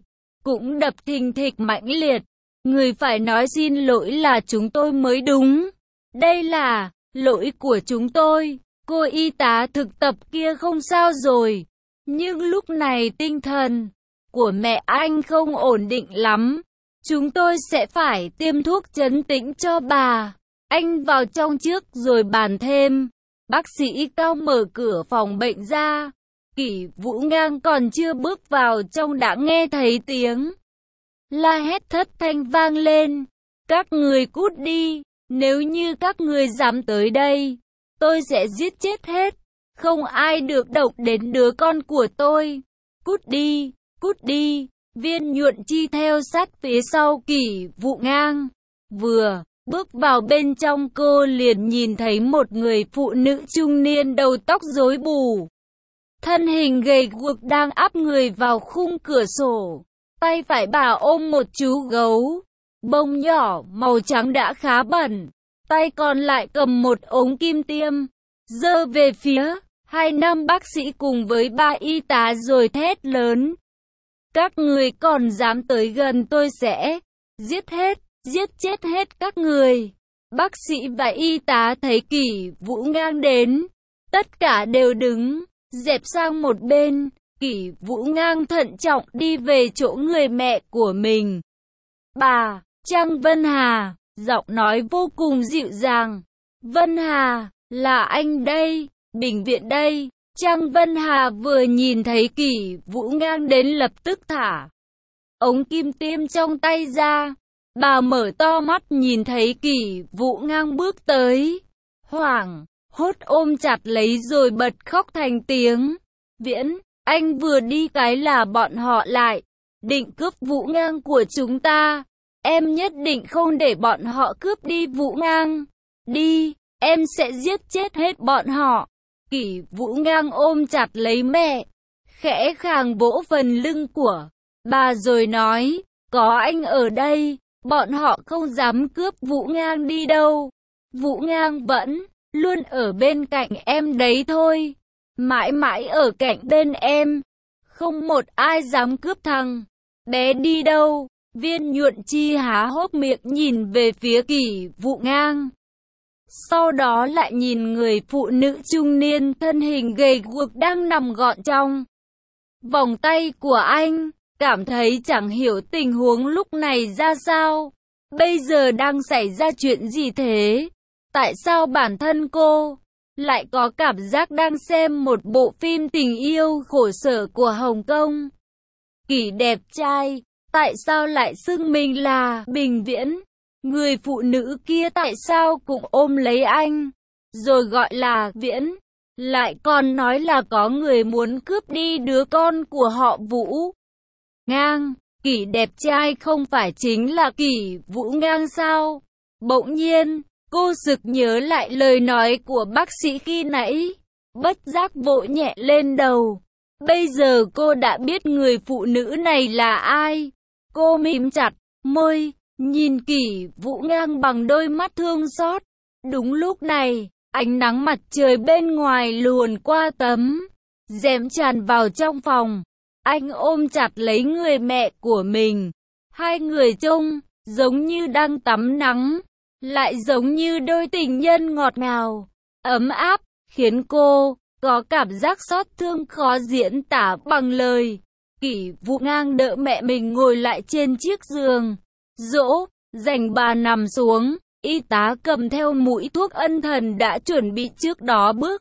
cũng đập thình thịch mãnh liệt. Người phải nói xin lỗi là chúng tôi mới đúng. Đây là lỗi của chúng tôi. Cô y tá thực tập kia không sao rồi. Nhưng lúc này tinh thần của mẹ anh không ổn định lắm. Chúng tôi sẽ phải tiêm thuốc trấn tĩnh cho bà. Anh vào trong trước rồi bàn thêm. Bác sĩ Cao mở cửa phòng bệnh ra. Kỷ Vũ Ngang còn chưa bước vào trong đã nghe thấy tiếng la hét thất thanh vang lên. Các người cút đi. Nếu như các người dám tới đây, tôi sẽ giết chết hết. Không ai được động đến đứa con của tôi. Cút đi, cút đi. Viên Nhuận Chi theo sát phía sau Kỷ Vũ Ngang. Vừa bước vào bên trong cô liền nhìn thấy một người phụ nữ trung niên đầu tóc rối bù. Thân hình gầy guộc đang áp người vào khung cửa sổ. Tay phải bà ôm một chú gấu bông nhỏ màu trắng đã khá bẩn. Tay còn lại cầm một ống kim tiêm. Giơ về phía hai nam bác sĩ cùng với ba y tá rồi thét lớn. Các người còn dám tới gần tôi sẽ giết chết hết các người. Bác sĩ và y tá thấy Kỷ Vũ Ngang đến. Tất cả đều đứng, dẹp sang một bên. Kỷ Vũ Ngang thận trọng đi về chỗ người mẹ của mình. Bà, Trang Vân Hà, giọng nói vô cùng dịu dàng. Vân Hà, là anh đây, bệnh viện đây. Trang Vân Hà vừa nhìn thấy Kỷ Vũ Ngang đến lập tức thả ống kim tiêm trong tay ra. Bà mở to mắt nhìn thấy Kỷ Vũ Ngang bước tới. Hoảng hốt ôm chặt lấy rồi bật khóc thành tiếng. Viễn, anh vừa đi cái là bọn họ lại định cướp Vũ Ngang của chúng ta. Em nhất định không để bọn họ cướp đi Vũ Ngang. Đi, em sẽ giết chết hết bọn họ. Kỷ Vũ Ngang ôm chặt lấy mẹ, khẽ khàng vỗ phần lưng của bà rồi nói, có anh ở đây, bọn họ không dám cướp Vũ Ngang đi đâu. Vũ Ngang vẫn luôn ở bên cạnh em đấy thôi. Mãi mãi ở cạnh bên em. Không một ai dám cướp thằng bé đi đâu. Viên Nhuận Chi há hốc miệng nhìn về phía Kỷ Vũ Ngang. Sau đó lại nhìn người phụ nữ trung niên thân hình gầy guộc đang nằm gọn trong vòng tay của anh. Cảm thấy chẳng hiểu tình huống lúc này ra sao. Bây giờ đang xảy ra chuyện gì thế? Tại sao bản thân cô lại có cảm giác đang xem một bộ phim tình yêu khổ sở của Hồng Kông? Kỷ đẹp trai, tại sao lại xưng mình là Bình Viễn? Người phụ nữ kia tại sao cũng ôm lấy anh, rồi gọi là Viễn, lại còn nói là có người muốn cướp đi đứa con của họ Vũ Ngang. Kỷ đẹp trai không phải chính là Kỷ Vũ Ngang sao? Bỗng nhiên, cô sực nhớ lại lời nói của bác sĩ khi nãy, bất giác vỗ nhẹ lên đầu. Bây giờ cô đã biết người phụ nữ này là ai. Cô mím chặt môi, nhìn Kỷ Vũ Ngang bằng đôi mắt thương xót. Đúng lúc này, ánh nắng mặt trời bên ngoài luồn qua tấm rèm tràn vào trong phòng. Anh ôm chặt lấy người mẹ của mình. Hai người trông giống như đang tắm nắng, lại giống như đôi tình nhân ngọt ngào, ấm áp, khiến cô có cảm giác xót thương khó diễn tả bằng lời. Kỷ Vũ Ngang đỡ mẹ mình ngồi lại trên chiếc giường, dỗ dành bà nằm xuống. Y tá cầm theo mũi thuốc ân thần đã chuẩn bị trước đó bước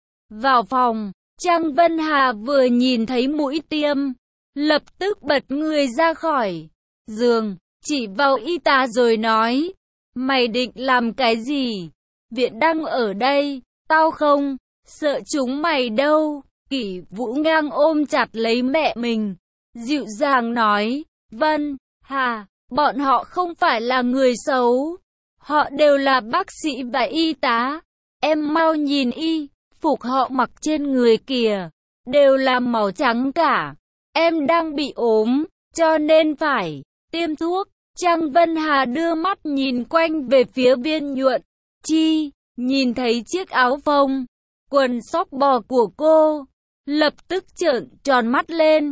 vào phòng. Trang Vân Hà vừa nhìn thấy mũi tiêm, lập tức bật người ra khỏi giường, chỉ vào y tá rồi nói, mày định làm cái gì? Viện đang ở đây, tao không sợ chúng mày đâu. Kỷ Vũ Ngang ôm chặt lấy mẹ mình, dịu dàng nói, Vân Hà, bọn họ không phải là người xấu, họ đều là bác sĩ và y tá. Em mau nhìn y phục họ mặc trên người kìa, đều là màu trắng cả. Em đang bị ốm, cho nên phải tiêm thuốc. Trang Vân Hà đưa mắt nhìn quanh về phía Viên Nhuận Chi, nhìn thấy chiếc áo phông, quần sóc bò của cô, lập tức trợn tròn mắt lên.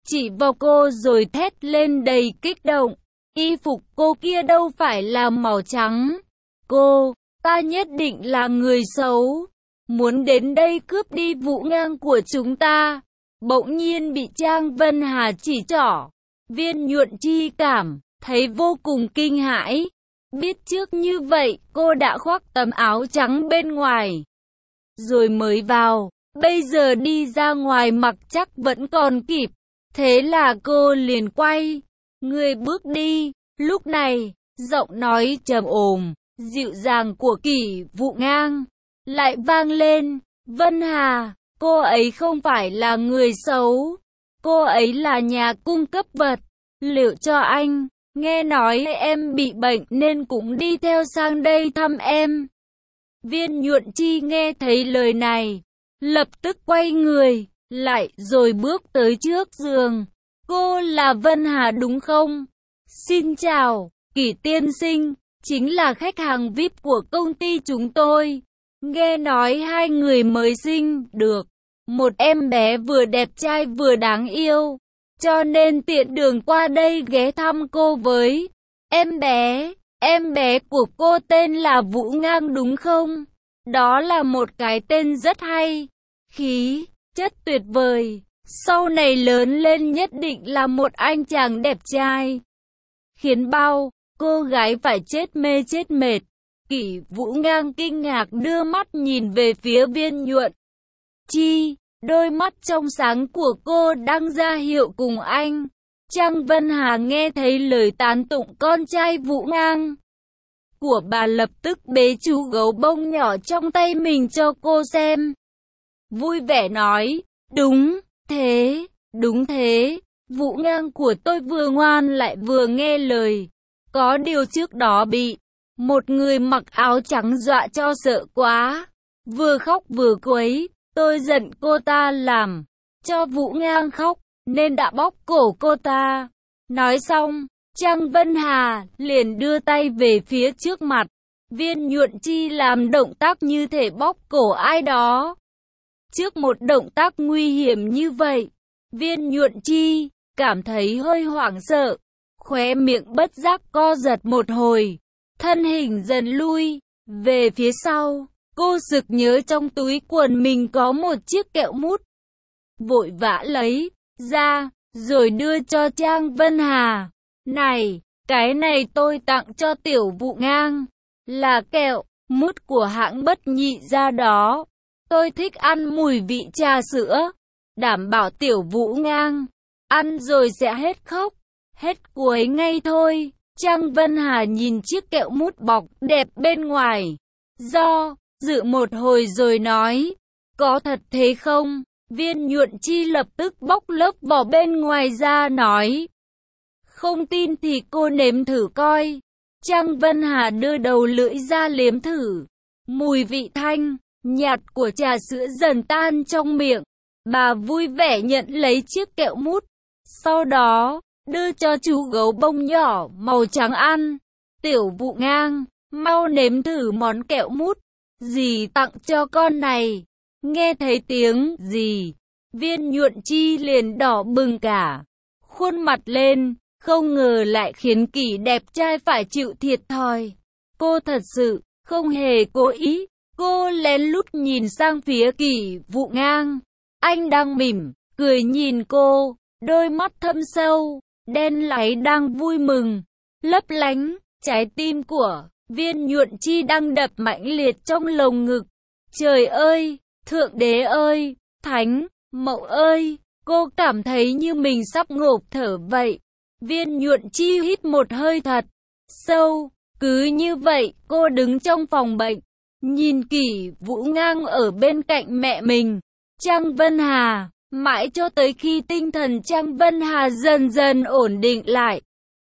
chỉ vào cô rồi thét lên đầy kích động. Y phục cô kia đâu phải là màu trắng. Ta nhất định là người xấu, muốn đến đây cướp đi Vũ Ngang của chúng ta. Bỗng nhiên bị Trang Vân Hà chỉ trỏ. Viên Nhuận Chi cảm thấy vô cùng kinh hãi. Biết trước như vậy, cô đã khoác tấm áo trắng bên ngoài, rồi mới vào. Bây giờ đi ra ngoài mặc chắc vẫn còn kịp. Thế là cô liền quay người bước đi. Lúc này, giọng nói trầm ổn, dịu dàng của Kỷ Vũ Ngang lại vang lên. Vân Hà, cô ấy không phải là người xấu. Cô ấy là nhà cung cấp vật liệu cho anh. Nghe nói em bị bệnh nên cũng đi theo sang đây thăm em. Viên Nhuận Chi nghe thấy lời này, lập tức quay người lại rồi bước tới trước giường. Cô là Vân Hà đúng không? Xin chào, Kỷ tiên sinh, chính là khách hàng VIP của công ty chúng tôi. Nghe nói hai người mới sinh được một em bé vừa đẹp trai vừa đáng yêu, cho nên tiện đường qua đây ghé thăm cô với. Em bé của cô tên là Vũ Ngang đúng không? Đó là một cái tên rất hay, khí chất tuyệt vời. Sau này lớn lên nhất định là một anh chàng đẹp trai, khiến bao cô gái phải chết mê chết mệt. Kỷ Vũ Ngang kinh ngạc đưa mắt nhìn về phía Viên Nhuận Chi. Đôi mắt trong sáng của cô đang ra hiệu cùng anh. Trang Vân Hà nghe thấy lời tán tụng con trai Vũ Ngang của bà, lập tức bế chú gấu bông nhỏ trong tay mình cho cô xem. Vui vẻ nói, đúng thế, Vũ Ngang của tôi vừa ngoan lại vừa nghe lời. Có điều trước đó bị một người mặc áo trắng dọa cho sợ quá, vừa khóc vừa quấy. Tôi giận cô ta làm cho Vũ Ngang khóc, nên đã bóp cổ cô ta. Nói xong, Trang Vân Hà liền đưa tay về phía trước mặt. Viên Nhuận Chi làm động tác như thể bóp cổ ai đó. Trước một động tác nguy hiểm như vậy, Viên Nhuận Chi cảm thấy hơi hoảng sợ, khóe miệng bất giác co giật một hồi, thân hình dần lui về phía sau. Cô sực nhớ trong túi quần mình có một chiếc kẹo mút, vội vã lấy ra, rồi đưa cho Trang Vân Hà. Này, cái này tôi tặng cho tiểu Vũ Ngang, là kẹo mút của hãng Bất Nhị gia đó. Tôi thích ăn mùi vị trà sữa, đảm bảo tiểu Vũ Ngang ăn rồi sẽ hết khóc, hết cuối ngay thôi. Trang Vân Hà nhìn chiếc kẹo mút bọc đẹp bên ngoài, do dự một hồi rồi nói, có thật thế không? Viên Nhuận Chi lập tức bóc lớp vỏ bên ngoài ra nói, không tin thì cô nếm thử coi. Trang Vân Hà đưa đầu lưỡi ra liếm thử, mùi vị thanh nhạt của trà sữa dần tan trong miệng. Bà vui vẻ nhận lấy chiếc kẹo mút, sau đó đưa cho chú gấu bông nhỏ màu trắng ăn. Tiểu Vũ Ngang, mau nếm thử món kẹo mút dì tặng cho con này. Nghe thấy tiếng dì, Viên Nhuận Chi liền đỏ bừng cả khuôn mặt lên, không ngờ lại khiến Kỷ đẹp trai phải chịu thiệt thòi. Cô thật sự không hề cố ý. Cô lén lút nhìn sang phía Kỷ Vũ Ngang. Anh đang mỉm cười nhìn cô, đôi mắt thâm sâu đen láy đang vui mừng lấp lánh. Trái tim của Viên Nhuận Chi đang đập mạnh liệt trong lồng ngực. Trời ơi, Thượng Đế ơi, Thánh Mẫu ơi, cô cảm thấy như mình sắp ngộp thở vậy. Viên Nhuận Chi hít một hơi thật sâu. Cứ như vậy, cô đứng trong phòng bệnh, nhìn Kỷ Vũ Ngang ở bên cạnh mẹ mình, Trang Vân Hà, mãi cho tới khi tinh thần Trang Vân Hà dần dần ổn định lại.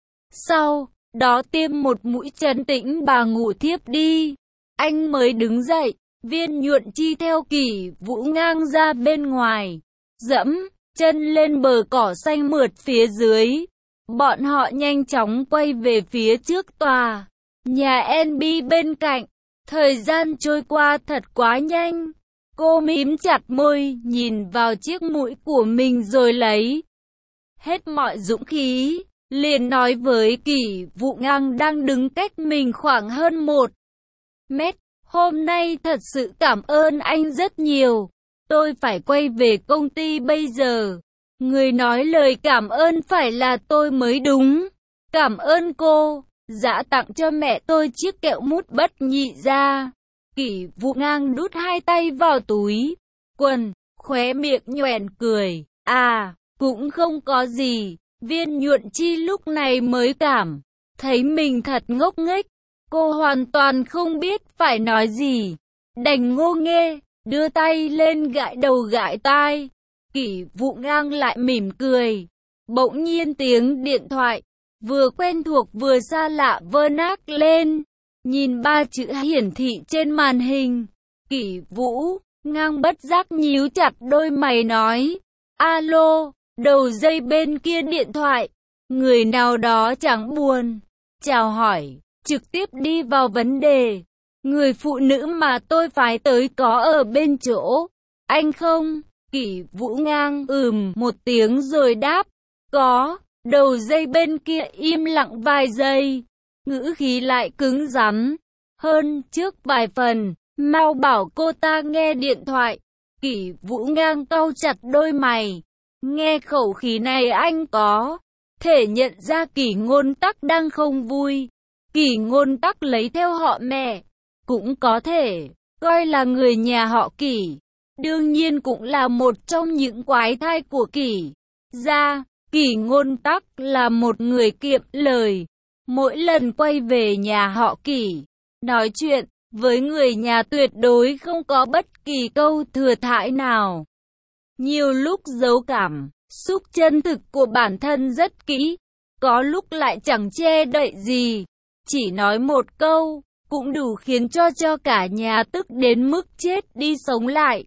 Sau đó tiêm một mũi trấn tĩnh bà ngủ thiếp đi. Anh mới đứng dậy. Viên Nhuận Chi theo Kỷ Vũ Ngang ra bên ngoài, dẫm chân lên bờ cỏ xanh mượt phía dưới. Bọn họ nhanh chóng quay về phía trước tòa nhà NB bên cạnh. Thời gian trôi qua thật quá nhanh. Cô mím chặt môi, nhìn vào chiếc mũi của mình rồi lấy hết mọi dũng khí, liền nói với Kỷ Vụ Ngang đang đứng cách mình khoảng hơn 1 mét. Hôm nay thật sự cảm ơn anh rất nhiều. Tôi phải quay về công ty bây giờ. Người nói lời cảm ơn phải là tôi mới đúng. Cảm ơn cô. Dạ tặng cho mẹ tôi chiếc kẹo mút bất nhị ra. Kỷ Vụ Ngang đút hai tay vào túi quần, khóe miệng nhoẻn cười. À, cũng không có gì. Viên Nhuận Chi lúc này mới cảm thấy mình thật ngốc nghếch. Cô hoàn toàn không biết phải nói gì, đành ngô nghê, đưa tay lên gãi đầu gãi tai. Kỷ Vụ Ngang lại mỉm cười. Bỗng nhiên tiếng điện thoại, vừa quen thuộc vừa xa lạ vơ nác lên. Nhìn 3 chữ hiển thị trên màn hình, Kỷ Vụ Ngang bất giác nhíu chặt đôi mày nói, alo, đầu dây bên kia điện thoại, người nào đó chẳng buồn chào hỏi, trực tiếp đi vào vấn đề. Người phụ nữ mà tôi phái tới có ở bên chỗ anh không? Kỷ Vụ Ngang một tiếng rồi đáp, có. Đầu dây bên kia im lặng vài giây, ngữ khí lại cứng rắn hơn trước vài phần. Mau bảo cô ta nghe điện thoại. Kỷ Vụ Ngang cau chặt đôi mày. Nghe khẩu khí này anh có thể nhận ra Kỷ Ngôn Tắc đang không vui. Kỷ Ngôn Tắc lấy theo họ mẹ, cũng có thể coi là người nhà họ Kỷ, đương nhiên cũng là một trong những quái thai của Kỷ gia. Kỷ Ngôn Tắc là một người kiệm lời, mỗi lần quay về nhà họ Kỷ, nói chuyện với người nhà tuyệt đối không có bất kỳ câu thừa thãi nào. Nhiều lúc giấu cảm xúc chân thực của bản thân rất kỹ, có lúc lại chẳng che đậy gì, chỉ nói một câu cũng đủ khiến cho cả nhà tức đến mức chết đi sống lại.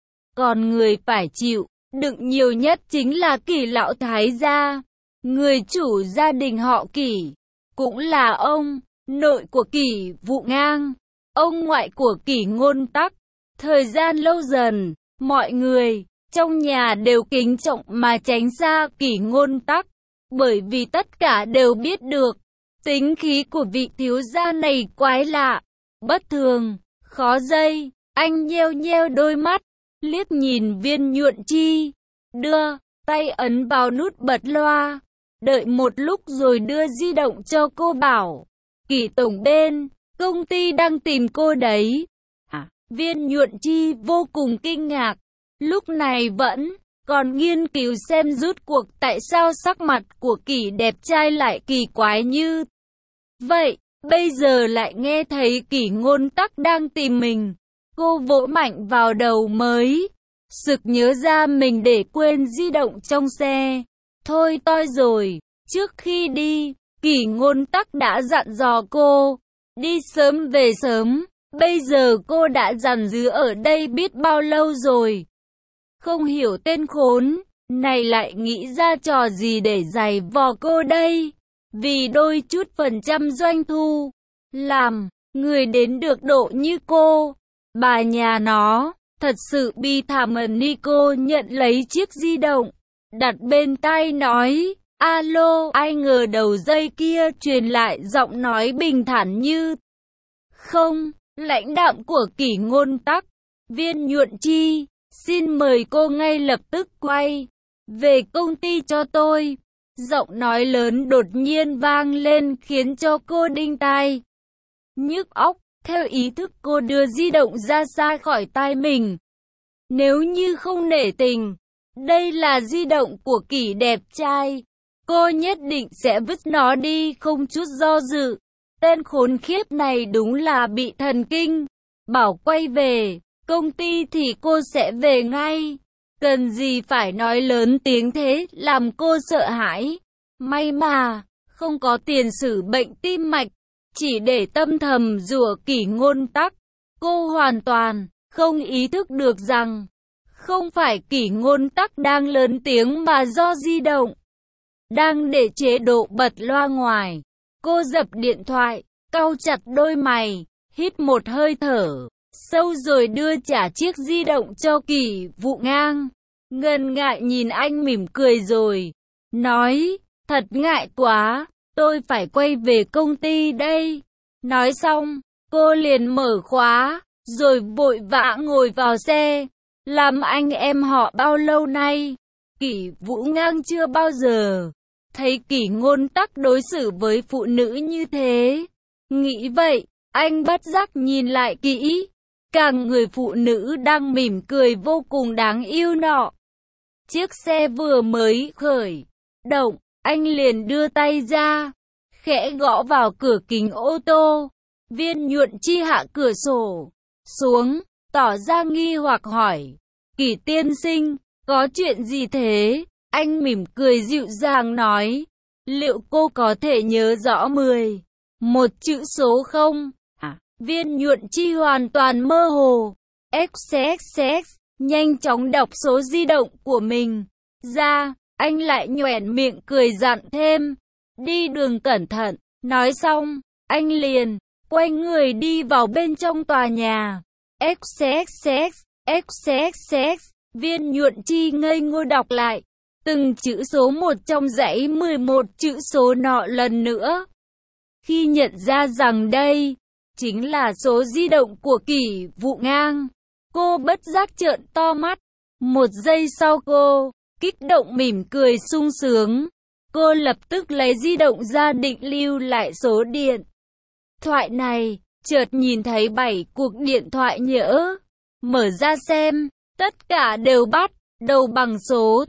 Còn người phải chịu đựng nhiều nhất chính là Kỷ lão thái gia, người chủ gia đình họ Kỷ, cũng là ông nội của Kỷ Vụ Ngang, ông ngoại của Kỷ Ngôn Tắc. Thời gian lâu dần, mọi người trong nhà đều kính trọng mà tránh xa Kỷ Ngôn Tắc, bởi vì tất cả đều biết được tính khí của vị thiếu gia này quái lạ, bất thường, khó dây. Anh nheo nheo đôi mắt, liếc nhìn Viên Nhuận Chi, đưa tay ấn vào nút bật loa, đợi một lúc rồi đưa di động cho cô bảo, Kỷ tổng bên, công ty đang tìm cô đấy. Viên Nhuận Chi vô cùng kinh ngạc, lúc này vẫn còn nghiên cứu xem rút cuộc tại sao sắc mặt của Kỷ đẹp trai lại kỳ quái như vậy, bây giờ lại nghe thấy Kỷ Ngôn Tắc đang tìm mình. Cô vỗ mạnh vào đầu mới sực nhớ ra mình để quên di động trong xe. Thôi toi rồi, trước khi đi, Kỷ Ngôn Tắc đã dặn dò cô, đi sớm về sớm. Bây giờ cô đã dằn dứa ở đây biết bao lâu rồi. Không hiểu tên khốn này lại nghĩ ra trò gì để giày vò cô đây. Vì đôi chút phần trăm doanh thu, làm người đến được độ như cô. Bà nhà nó thật sự bi thảm. Nico nhận lấy chiếc di động, đặt bên tai nói, alo. Ai ngờ đầu dây kia truyền lại giọng nói bình thản như không, lãnh đạm của Kỷ Ngôn Tắc. Viên Nhuận Chi, xin mời cô ngay lập tức quay về công ty cho tôi. Giọng nói lớn đột nhiên vang lên khiến cho cô đinh tai nhức óc. Theo ý thức cô đưa di động ra xa khỏi tai mình. Nếu như không nể tình, đây là di động của Kỷ đẹp trai, cô nhất định sẽ vứt nó đi không chút do dự. Tên khốn khiếp này đúng là bị thần kinh. Bảo quay về công ty thì cô sẽ về ngay. Cần gì phải nói lớn tiếng thế làm cô sợ hãi. May mà không có tiền sử bệnh tim mạch, chỉ để tâm thầm rủa Kỷ Ngôn Tắc. Cô hoàn toàn không ý thức được rằng không phải Kỷ Ngôn Tắc đang lớn tiếng mà do di động đang để chế độ bật loa ngoài. Cô dập điện thoại, cau chặt đôi mày, hít một hơi thở sâu rồi đưa trả chiếc di động cho Kỷ Vụ Ngang. Ngần ngại nhìn anh mỉm cười rồi nói, thật ngại quá, tôi phải quay về công ty đây. Nói xong, cô liền mở khóa, rồi vội vã ngồi vào xe. Làm anh em họ bao lâu nay, Kỷ Vũ Ngang chưa bao giờ thấy Kỷ Ngôn Tắc đối xử với phụ nữ như thế. Nghĩ vậy, anh bất giác nhìn lại kỹ, càng người phụ nữ đang mỉm cười vô cùng đáng yêu nọ. Chiếc xe vừa mới khởi động, anh liền đưa tay ra, khẽ gõ vào cửa kính ô tô. Viên Nhuận Chi hạ cửa sổ xuống, tỏ ra nghi hoặc hỏi, Kỷ tiên sinh, có chuyện gì thế? Anh mỉm cười dịu dàng nói, liệu cô có thể nhớ rõ một chữ số không? Viên Nhuận Chi hoàn toàn mơ hồ. XXX, nhanh chóng đọc số di động của mình ra, anh lại nhoẻn miệng cười dặn thêm, đi đường cẩn thận. Nói xong, anh liền quay người đi vào bên trong tòa nhà. XXX, XXX, Viên Nhuận Chi ngây ngô đọc lại từng chữ số một trong dãy 11 chữ số nọ lần nữa. Khi nhận ra rằng đây chính là số di động của Kỷ Vũ Ngang, cô bất giác trợn to mắt. Một giây sau cô kích động mỉm cười sung sướng. Cô lập tức lấy di động ra định lưu lại số điện thoại này, chợt nhìn thấy 7 cuộc điện thoại nhỡ. Mở ra xem, tất cả đều bắt đầu bằng số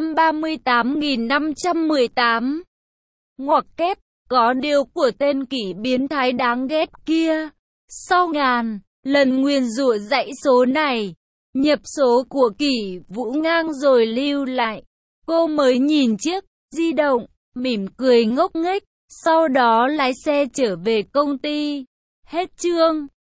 138.518. Ngoặc kép, có điều của tên Kỷ biến thái đáng ghét kia. Sau ngàn lần nguyền rủa dãy số này, nhập số của Kỷ Vũ Ngang rồi lưu lại, cô mới nhìn chiếc di động, mỉm cười ngốc nghếch, sau đó lái xe trở về công ty. Hết chương.